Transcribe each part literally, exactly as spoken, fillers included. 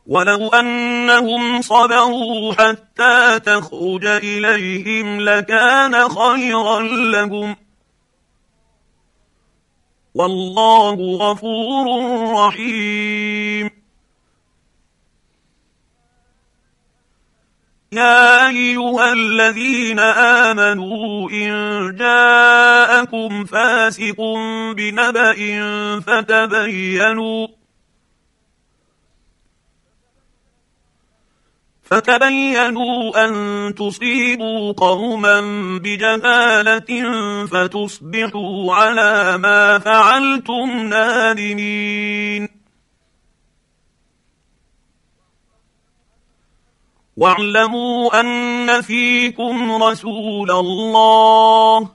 ولو أنهم صبروا حتى تخرج إليهم لكان خيرا لهم والله غفور رحيم. يا أيها الذين آمنوا إن جاءكم فاسق بنبأ فتبينوا فتبينوا أن تصيبوا قوما بجهالة فتصبحوا على ما فعلتم نادمين. واعلموا أن فيكم رسول الله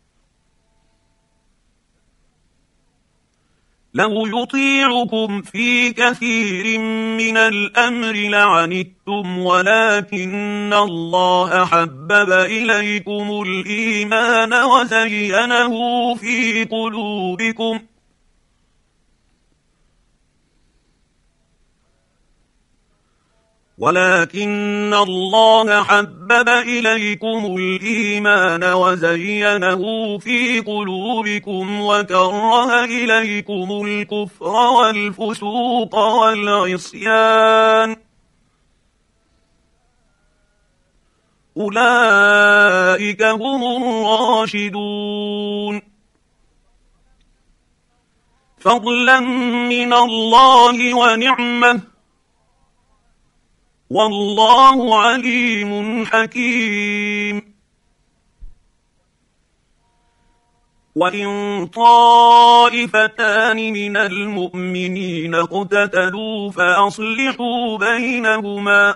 لو يطيعكم في كثير من الأمر لعنتم ولكن الله حبب إليكم الإيمان وزينه في قلوبكم ولكن الله حبب إليكم الإيمان وزينه في قلوبكم وكره إليكم الكفر والفسوق والعصيان أولئك هم الراشدون فضلا من الله ونعمه والله عليم حكيم. وإن طائفتان من المؤمنين اقتتلوا فأصلحوا بينهما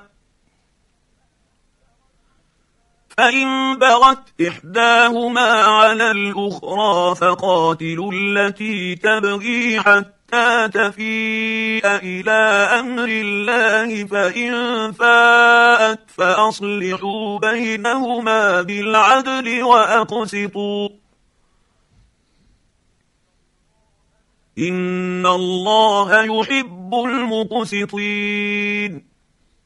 فإن بغت إحداهما على الأخرى فقاتلوا التي تبغي حتى تفيء إلى أمر الله فإن فاءت فأصلحوا بينهما بالعدل وأقسطوا إن الله يحب المقسطين.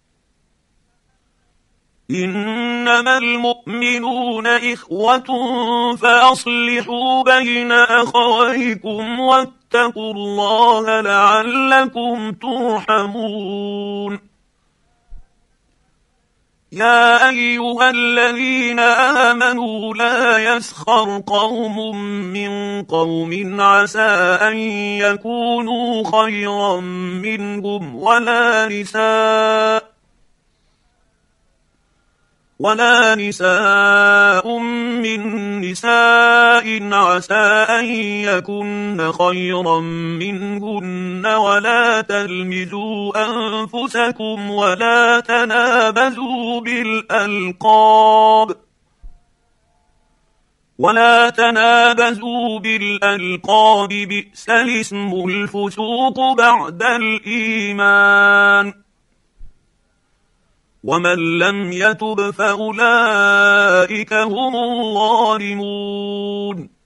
إنما المؤمنون إخوة فأصلحوا بين أخويكم واتقوا الله لعلكم ترحمون. يا أيها الذين آمنوا لا يسخر قوم من قوم عسى أن يكونوا خيرا منهم ولا نساء ولا نساء من نساء عسى أن يكن خيرا منهن ولا تلمزوا أنفسكم ولا تنابزوا بالألقاب ولا تنابزوا بالألقاب بئس الاسم الفسوق بعد الإيمان ومن لم يتب فأولئك هم الظالمون.